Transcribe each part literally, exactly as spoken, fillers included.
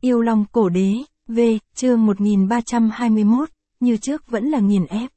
Yêu Long Cổ Đế, V, chương một nghìn ba trăm hai mươi mốt, như trước vẫn là nghiền ép.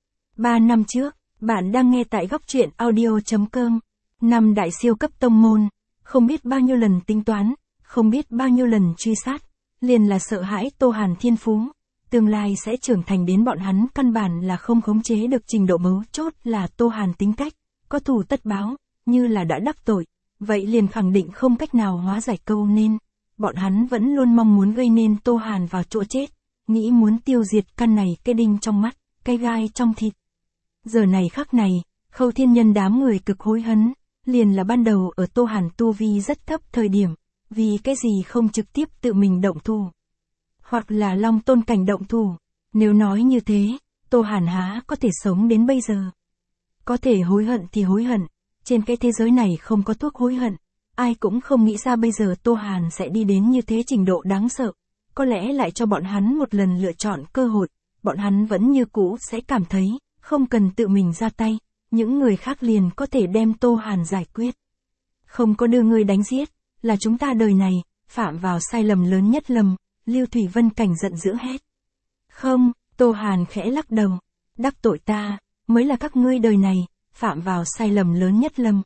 Ba năm trước, bạn đang nghe tại góc truyện audio chấm com. Năm đại siêu cấp tông môn, không biết bao nhiêu lần tính toán, không biết bao nhiêu lần truy sát, liền là sợ hãi Tô Hàn thiên phú, tương lai sẽ trưởng thành đến bọn hắn căn bản là không khống chế được trình độ mấu chốt là Tô Hàn tính cách, có thù tất báo, như là đã đắc tội, vậy liền khẳng định không cách nào hóa giải câu nên. Bọn hắn vẫn luôn mong muốn gây nên Tô Hàn vào chỗ chết, nghĩ muốn tiêu diệt căn này cái đinh trong mắt, cái gai trong thịt. Giờ này khắc này, Khâu Thiên Nhân đám người cực hối hấn, liền là ban đầu ở Tô Hàn tu vi rất thấp thời điểm, vì cái gì không trực tiếp tự mình động thủ. Hoặc là Long Tôn cảnh động thủ, nếu nói như thế, Tô Hàn há có thể sống đến bây giờ. Có thể hối hận thì hối hận, trên cái thế giới này không có thuốc hối hận. Ai cũng không nghĩ ra bây giờ Tô Hàn sẽ đi đến như thế trình độ đáng sợ. Có lẽ lại cho bọn hắn một lần lựa chọn cơ hội, bọn hắn vẫn như cũ sẽ cảm thấy, không cần tự mình ra tay, những người khác liền có thể đem Tô Hàn giải quyết. Không có đưa người đánh giết, là chúng ta đời này, phạm vào sai lầm lớn nhất lầm, Lưu Thủy Vân Cảnh giận dữ hét. Không, Tô Hàn khẽ lắc đầu, đắc tội ta, mới là các ngươi đời này, phạm vào sai lầm lớn nhất lầm.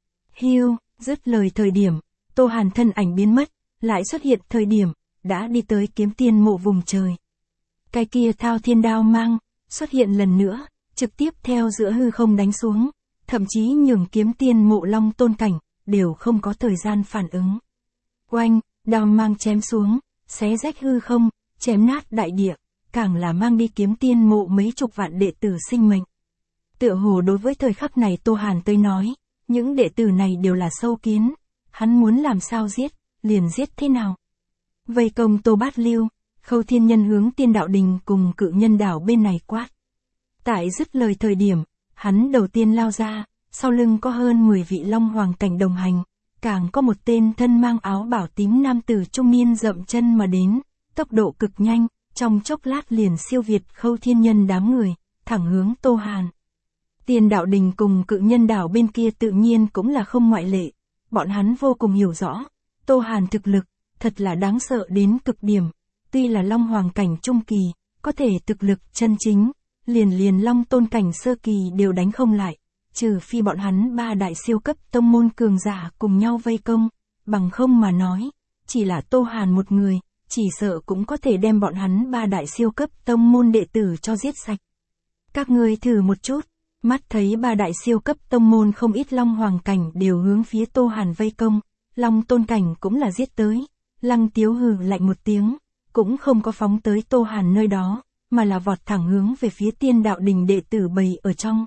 Hiu. Dứt lời thời điểm, Tô Hàn thân ảnh biến mất, lại xuất hiện thời điểm, đã đi tới kiếm tiên mộ vùng trời. Cái kia thao thiên đao mang, xuất hiện lần nữa, trực tiếp theo giữa hư không đánh xuống, thậm chí nhường kiếm tiên mộ Long Tôn cảnh, đều không có thời gian phản ứng. Oanh, đao mang chém xuống, xé rách hư không, chém nát đại địa, càng là mang đi kiếm tiên mộ mấy chục vạn đệ tử sinh mệnh. Tựa hồ đối với thời khắc này Tô Hàn tới nói, những đệ tử này đều là sâu kiến, hắn muốn làm sao giết, liền giết thế nào. Vây công Tô Bát Lưu, Khâu Thiên Nhân hướng Tiên Đạo Đình cùng Cự Nhân Đảo bên này quát. Tại dứt lời thời điểm, hắn đầu tiên lao ra, sau lưng có hơn mười vị Long Hoàng cảnh đồng hành, càng có một tên thân mang áo bảo tím nam tử trung niên dậm chân mà đến, tốc độ cực nhanh, trong chốc lát liền siêu việt Khâu Thiên Nhân đám người, thẳng hướng Tô Hàn. Tiên Đạo Đình cùng Cự Nhân Đảo bên kia tự nhiên cũng là không ngoại lệ, bọn hắn vô cùng hiểu rõ, Tô Hàn thực lực, thật là đáng sợ đến cực điểm, tuy là Long Hoàng cảnh trung kỳ, có thể thực lực chân chính, liền liền Long Tôn cảnh sơ kỳ đều đánh không lại, trừ phi bọn hắn ba đại siêu cấp tông môn cường giả cùng nhau vây công, bằng không mà nói, chỉ là Tô Hàn một người, chỉ sợ cũng có thể đem bọn hắn ba đại siêu cấp tông môn đệ tử cho giết sạch. Các ngươi thử một chút. Mắt thấy ba đại siêu cấp tông môn không ít Long Hoàng cảnh đều hướng phía Tô Hàn vây công, Long Tôn cảnh cũng là giết tới, Lăng Tiếu hừ lạnh một tiếng, cũng không có phóng tới Tô Hàn nơi đó, mà là vọt thẳng hướng về phía Tiên Đạo Đình đệ tử bầy ở trong.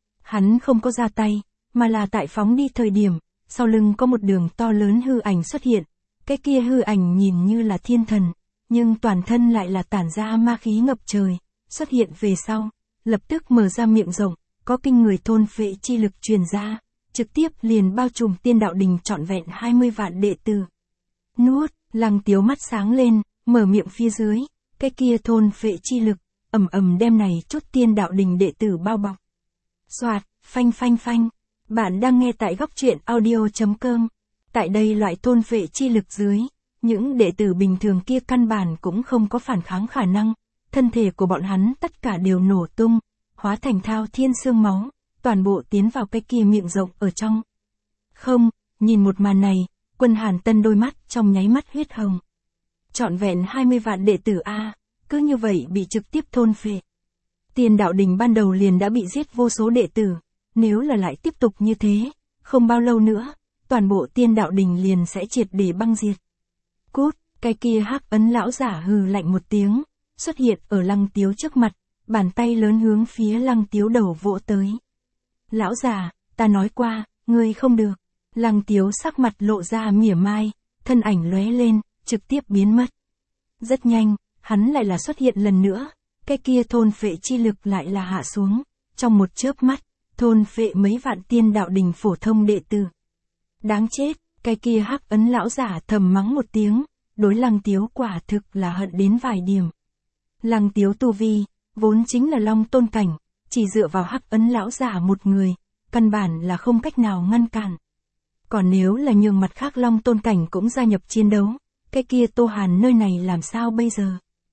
Hắn không có ra tay, mà là tại phóng đi thời điểm, sau lưng có một đường to lớn hư ảnh xuất hiện, cái kia hư ảnh nhìn như là thiên thần, nhưng toàn thân lại là tản ra ma khí ngập trời, xuất hiện về sau, lập tức mở ra miệng rộng. Có kinh người thôn phệ chi lực truyền ra, trực tiếp liền bao trùm Tiên Đạo Đình trọn vẹn hai mươi vạn đệ tử. Nuốt, Lăng Tiếu mắt sáng lên, mở miệng phía dưới, cái kia thôn phệ chi lực, ầm ầm đem này chút Tiên Đạo Đình đệ tử bao bọc. Soạt, phanh phanh phanh, bạn đang nghe tại góc truyện audio chấm com. Tại đây loại thôn phệ chi lực dưới, những đệ tử bình thường kia căn bản cũng không có phản kháng khả năng, thân thể của bọn hắn tất cả đều nổ tung. Hóa thành thao thiên xương máu, toàn bộ tiến vào cái kia miệng rộng ở trong. Không, nhìn một màn này, Quân Hàn Tân đôi mắt trong nháy mắt huyết hồng. Trọn vẹn hai mươi vạn đệ tử A, cứ như vậy bị trực tiếp thôn phệ. Tiên Đạo Đình ban đầu liền đã bị giết vô số đệ tử, nếu là lại tiếp tục như thế, không bao lâu nữa, toàn bộ Tiên Đạo Đình liền sẽ triệt để băng diệt. Cút, cái kia hắc ấn lão giả hừ lạnh một tiếng, xuất hiện ở Lăng Tiếu trước mặt. Bàn tay lớn hướng phía Lăng Tiếu đầu vỗ tới. Lão già, ta nói qua, ngươi không được. Lăng Tiếu sắc mặt lộ ra mỉa mai, thân ảnh lóe lên, trực tiếp biến mất. Rất nhanh, hắn lại là xuất hiện lần nữa, cái kia thôn phệ chi lực lại là hạ xuống. Trong một chớp mắt, thôn phệ mấy vạn Tiên Đạo Đình phổ thông đệ tử. Đáng chết, cái kia hắc ấn lão giả thầm mắng một tiếng, đối Lăng Tiếu quả thực là hận đến vài điểm. Lăng Tiếu tu vi vốn chính là Long Tôn cảnh, chỉ dựa vào hắc ấn lão giả một người, căn bản là không cách nào ngăn cản. Còn nếu là nhường mặt khác Long Tôn cảnh cũng gia nhập chiến đấu, cái kia Tô Hàn nơi này làm sao bây giờ?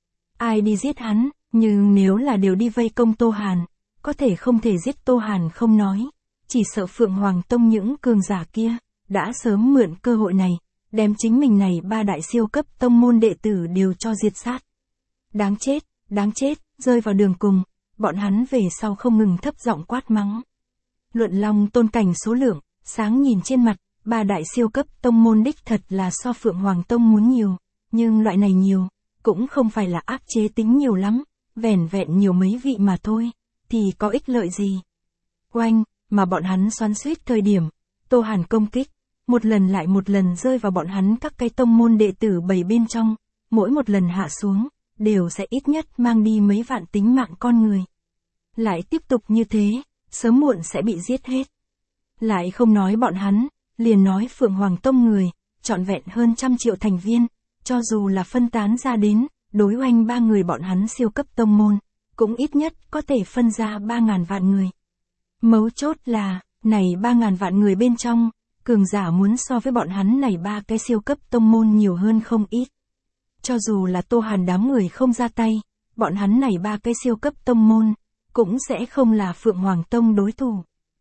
Ai đi giết hắn, nhưng nếu là đều đi vây công Tô Hàn, có thể không thể giết Tô Hàn không nói, chỉ sợ Phượng Hoàng Tông những cường giả kia, đã sớm mượn cơ hội này, đem chính mình này ba đại siêu cấp tông môn đệ tử đều cho diệt sát. Đáng chết, đáng chết, rơi vào đường cùng, bọn hắn về sau không ngừng thấp giọng quát mắng. Luận Long tôn cảnh số lượng, sáng nhìn trên mặt, ba đại siêu cấp tông môn đích thật là so Phượng Hoàng Tông muốn nhiều, nhưng loại này nhiều, cũng không phải là áp chế tính nhiều lắm, vẻn vẹn nhiều mấy vị mà thôi, thì có ích lợi gì. Oanh, mà bọn hắn xoắn xuýt thời điểm, Tô Hàn công kích, một lần lại một lần rơi vào bọn hắn các cái tông môn đệ tử bảy bên trong, mỗi một lần hạ xuống, đều sẽ ít nhất mang đi mấy vạn tính mạng con người. Lại tiếp tục như thế, sớm muộn sẽ bị giết hết. Lại không nói bọn hắn, liền nói Phượng Hoàng Tông người, trọn vẹn hơn trăm triệu thành viên, cho dù là phân tán ra đến, đối oanh ba người bọn hắn siêu cấp tông môn, cũng ít nhất có thể phân ra ba ngàn vạn người. Mấu chốt là, này ba ngàn vạn người bên trong, cường giả muốn so với bọn hắn này ba cái siêu cấp tông môn nhiều hơn không ít. Cho dù là Tô Hàn đám người không ra tay, bọn hắn này ba cái siêu cấp tông môn, cũng sẽ không là Phượng Hoàng Tông đối thủ.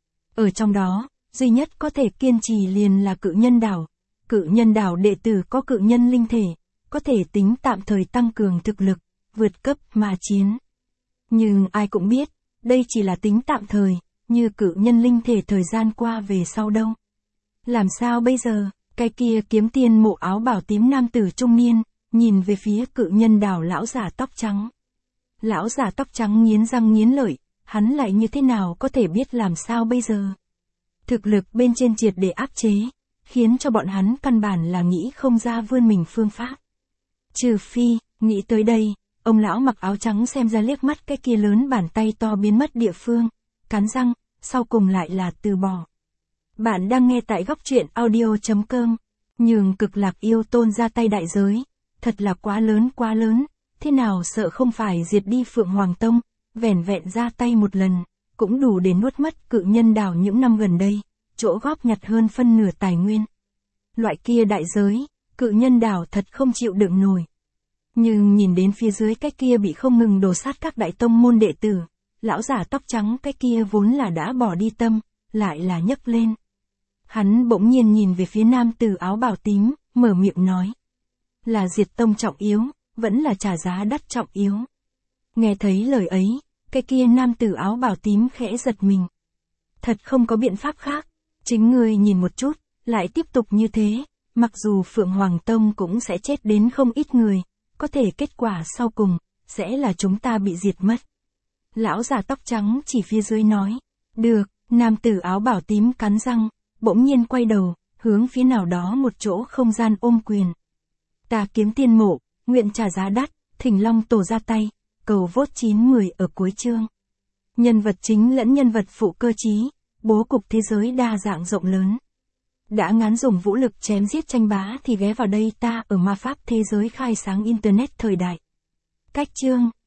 Ở trong đó, duy nhất có thể kiên trì liền là Cự Nhân Đảo. Cự Nhân Đảo đệ tử có cự nhân linh thể, có thể tính tạm thời tăng cường thực lực, vượt cấp mà chiến. Nhưng ai cũng biết, đây chỉ là tính tạm thời, như cự nhân linh thể thời gian qua về sau đâu. Làm sao bây giờ, cái kia kiếm tiên mộ áo bảo tím nam tử trung niên, nhìn về phía Cự Nhân Đảo lão giả tóc trắng. Lão giả tóc trắng nghiến răng nghiến lợi, hắn lại như thế nào có thể biết làm sao bây giờ. Thực lực bên trên triệt để áp chế, khiến cho bọn hắn căn bản là nghĩ không ra vươn mình phương pháp. Trừ phi, nghĩ tới đây, ông lão mặc áo trắng xem ra liếc mắt cái kia lớn bàn tay to biến mất địa phương, cắn răng, sau cùng lại là từ bỏ. Bạn đang nghe tại góc truyện audio chấm com, nhường Cực Lạc Yêu Tôn ra tay đại giới, thật là quá lớn quá lớn, thế nào sợ không phải diệt đi Phượng Hoàng Tông, vẻn vẹn ra tay một lần, cũng đủ để nuốt mất Cự Nhân Đảo những năm gần đây, chỗ góp nhặt hơn phân nửa tài nguyên. Loại kia đại giới, Cự Nhân Đảo thật không chịu đựng nổi. Nhưng nhìn đến phía dưới cái kia bị không ngừng đổ sát các đại tông môn đệ tử, lão giả tóc trắng cái kia vốn là đã bỏ đi tâm, lại là nhấc lên. Hắn bỗng nhiên nhìn về phía nam tử áo bào tím, mở miệng nói. Là diệt tông trọng yếu, vẫn là trả giá đắt trọng yếu. Nghe thấy lời ấy, cái kia nam tử áo bào tím khẽ giật mình. Thật không có biện pháp khác, chính người nhìn một chút, lại tiếp tục như thế, mặc dù Phượng Hoàng Tông cũng sẽ chết đến không ít người, có thể kết quả sau cùng, sẽ là chúng ta bị diệt mất. Lão già tóc trắng chỉ phía dưới nói. Được, nam tử áo bảo tím cắn răng, bỗng nhiên quay đầu, hướng phía nào đó một chỗ không gian ôm quyền. Ta kiếm tiên mộ, nguyện trả giá đắt, thỉnh Long Tổ ra tay, cầu vote chín mười ở cuối chương. Nhân vật chính lẫn nhân vật phụ cơ trí, bố cục thế giới đa dạng rộng lớn. Đã ngán dùng vũ lực chém giết tranh bá thì ghé vào đây ta ở ma pháp thế giới khai sáng internet thời đại. Cách chương.